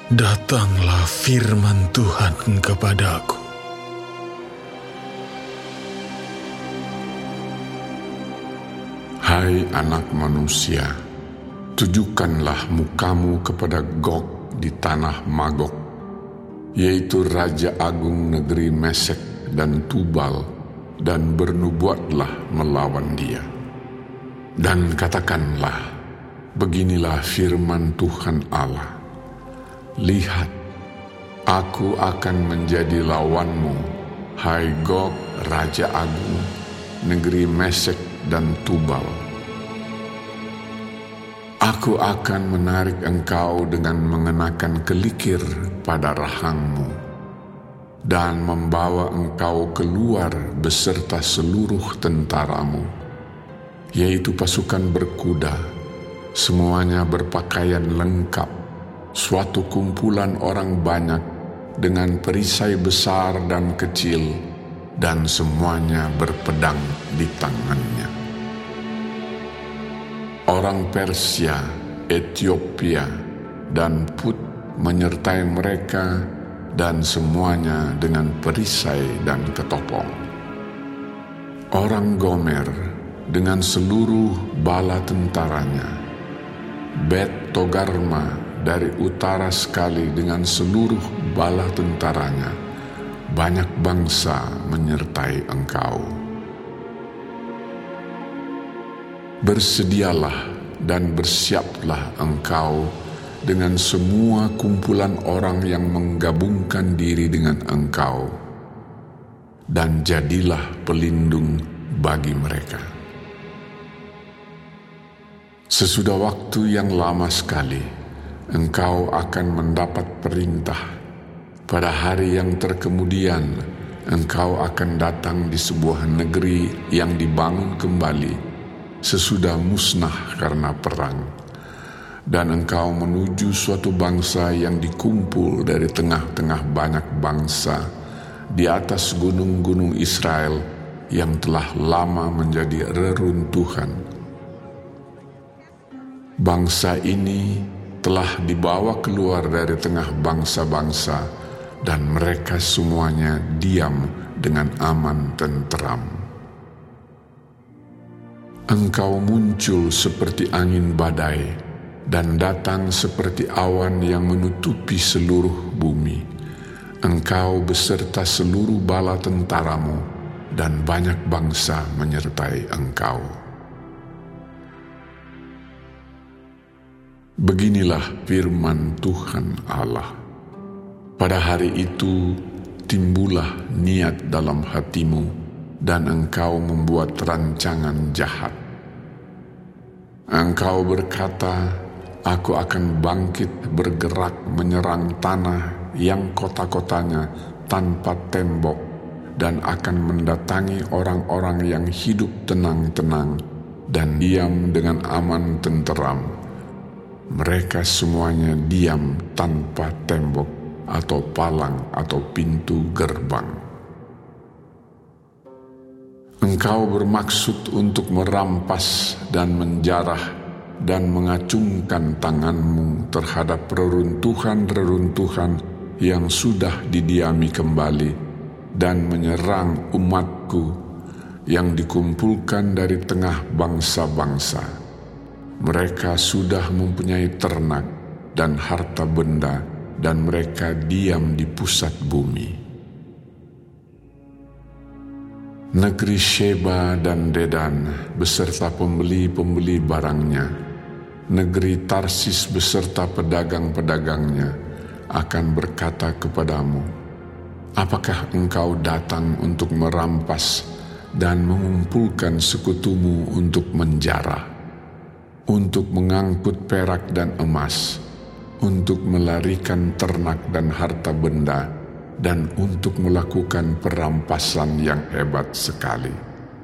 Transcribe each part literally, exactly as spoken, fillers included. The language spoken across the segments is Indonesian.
Datanglah firman Tuhan kepadaku. Hai anak manusia, tujukanlah mukamu kepada Gog di tanah Magog, yaitu Raja Agung negeri Mesek dan Tubal, dan bernubuatlah melawan dia. Dan katakanlah, beginilah firman Tuhan Allah. Lihat, aku akan menjadi lawanmu, hai Gog, Raja Agung, negeri Mesek dan Tubal. Aku akan menarik engkau dengan mengenakan kelikir pada rahangmu, dan membawa engkau keluar beserta seluruh tentaramu, yaitu pasukan berkuda, semuanya berpakaian lengkap, suatu kumpulan orang banyak dengan perisai besar dan kecil, dan semuanya berpedang di tangannya. Orang Persia, Ethiopia, dan Put menyertai mereka, dan semuanya dengan perisai dan ketopong. Orang Gomer dengan seluruh bala tentaranya, Bet Togarma dari utara sekali dengan seluruh bala tentaranya, banyak bangsa menyertai engkau. Bersedialah dan bersiaplah engkau dengan semua kumpulan orang yang menggabungkan diri dengan engkau, dan jadilah pelindung bagi mereka. Sesudah waktu yang lama sekali, engkau akan mendapat perintah. Pada hari yang terkemudian, engkau akan datang di sebuah negeri yang dibangun kembali sesudah musnah karena perang, dan engkau menuju suatu bangsa yang dikumpul dari tengah-tengah banyak bangsa di atas gunung-gunung Israel yang telah lama menjadi reruntuhan. Bangsa ini telah dibawa keluar dari tengah bangsa-bangsa, dan mereka semuanya diam dengan aman tenteram. Engkau muncul seperti angin badai, dan datang seperti awan yang menutupi seluruh bumi. Engkau beserta seluruh bala tentaramu, dan banyak bangsa menyertai engkau. Beginilah firman Tuhan Allah. Pada hari itu timbullah niat dalam hatimu, dan engkau membuat rancangan jahat. Engkau berkata, aku akan bangkit bergerak menyerang tanah yang kota-kotanya tanpa tembok, dan akan mendatangi orang-orang yang hidup tenang-tenang dan diam dengan aman tenteram. Mereka semuanya diam tanpa tembok atau palang atau pintu gerbang. Engkau bermaksud untuk merampas dan menjarah dan mengacungkan tanganmu terhadap reruntuhan-reruntuhan yang sudah didiami kembali, dan menyerang umatku yang dikumpulkan dari tengah bangsa-bangsa. Mereka sudah mempunyai ternak dan harta benda, dan mereka diam di pusat bumi. Negeri Sheba dan Dedan beserta pembeli-pembeli barangnya, negeri Tarsis beserta pedagang-pedagangnya akan berkata kepadamu, apakah engkau datang untuk merampas dan mengumpulkan sekutumu untuk menjarah, untuk mengangkut perak dan emas, untuk melarikan ternak dan harta benda, dan untuk melakukan perampasan yang hebat sekali?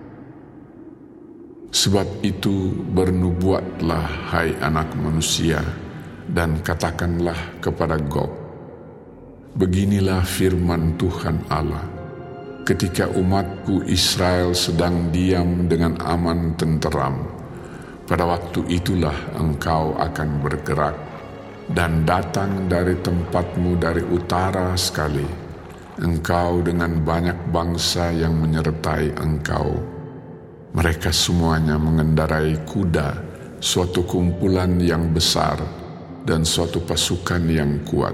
Sebab itu bernubuatlah, hai anak manusia, dan katakanlah kepada Gog, beginilah firman Tuhan Allah. Ketika umatku Israel sedang diam dengan aman tenteram, pada waktu itulah engkau akan bergerak dan datang dari tempatmu dari utara sekali, engkau dengan banyak bangsa yang menyertai engkau. Mereka semuanya mengendarai kuda, suatu kumpulan yang besar dan suatu pasukan yang kuat.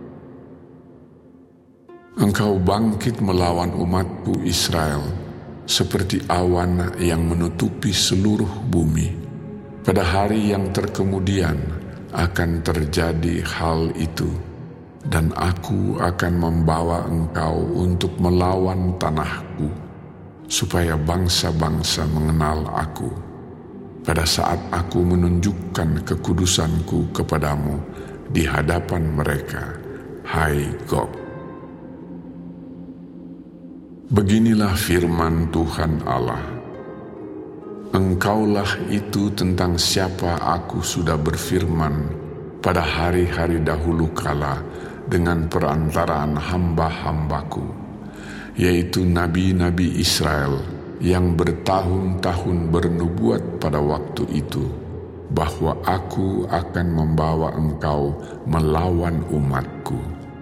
Engkau bangkit melawan umatku Israel, seperti awan yang menutupi seluruh bumi. Pada hari yang terkemudian akan terjadi hal itu, dan aku akan membawa engkau untuk melawan tanahku, supaya bangsa-bangsa mengenal aku, pada saat aku menunjukkan kekudusanku kepadamu di hadapan mereka, hai Gog. Beginilah firman Tuhan Allah, engkaulah itu tentang siapa aku sudah berfirman pada hari-hari dahulu kala dengan perantaraan hamba-hambaku, yaitu nabi-nabi Israel yang bertahun-tahun bernubuat pada waktu itu, bahwa aku akan membawa engkau melawan umatku.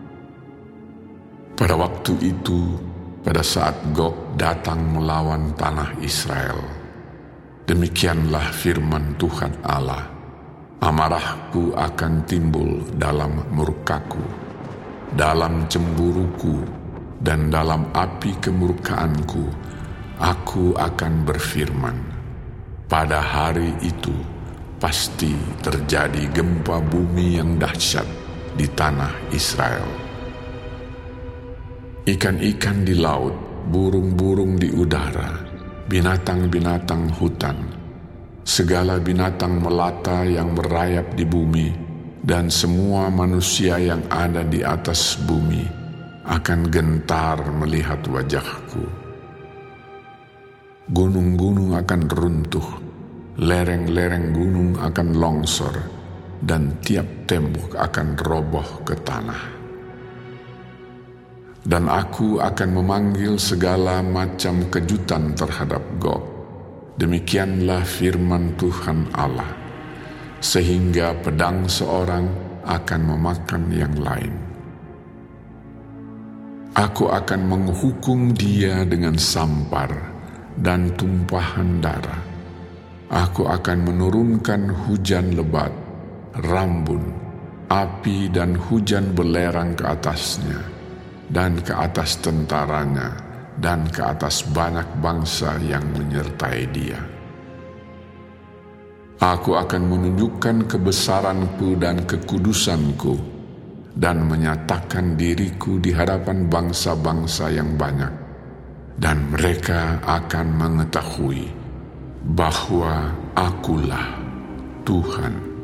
Pada waktu itu, pada saat Gog datang melawan tanah Israel, demikianlah firman Tuhan Allah, amarahku akan timbul dalam murkaku, dalam cemburuku, dan dalam api kemurkaanku, aku akan berfirman. Pada hari itu, pasti terjadi gempa bumi yang dahsyat di tanah Israel. Ikan-ikan di laut, burung-burung di udara, binatang-binatang hutan, segala binatang melata yang merayap di bumi, dan semua manusia yang ada di atas bumi akan gentar melihat wajahku. Gunung-gunung akan runtuh, lereng-lereng gunung akan longsor, dan tiap tembok akan roboh ke tanah. Dan aku akan memanggil segala macam kejutan terhadap Gog. Demikianlah firman Tuhan Allah, sehingga pedang seorang akan memakan yang lain. Aku akan menghukum dia dengan sampar dan tumpahan darah. Aku akan menurunkan hujan lebat, rambun, api dan hujan belerang ke atasnya, dan ke atas tentaranya, dan ke atas banyak bangsa yang menyertai dia. Aku akan menunjukkan kebesaranku dan kekudusanku, dan menyatakan diriku di hadapan bangsa-bangsa yang banyak, dan mereka akan mengetahui bahwa akulah Tuhan.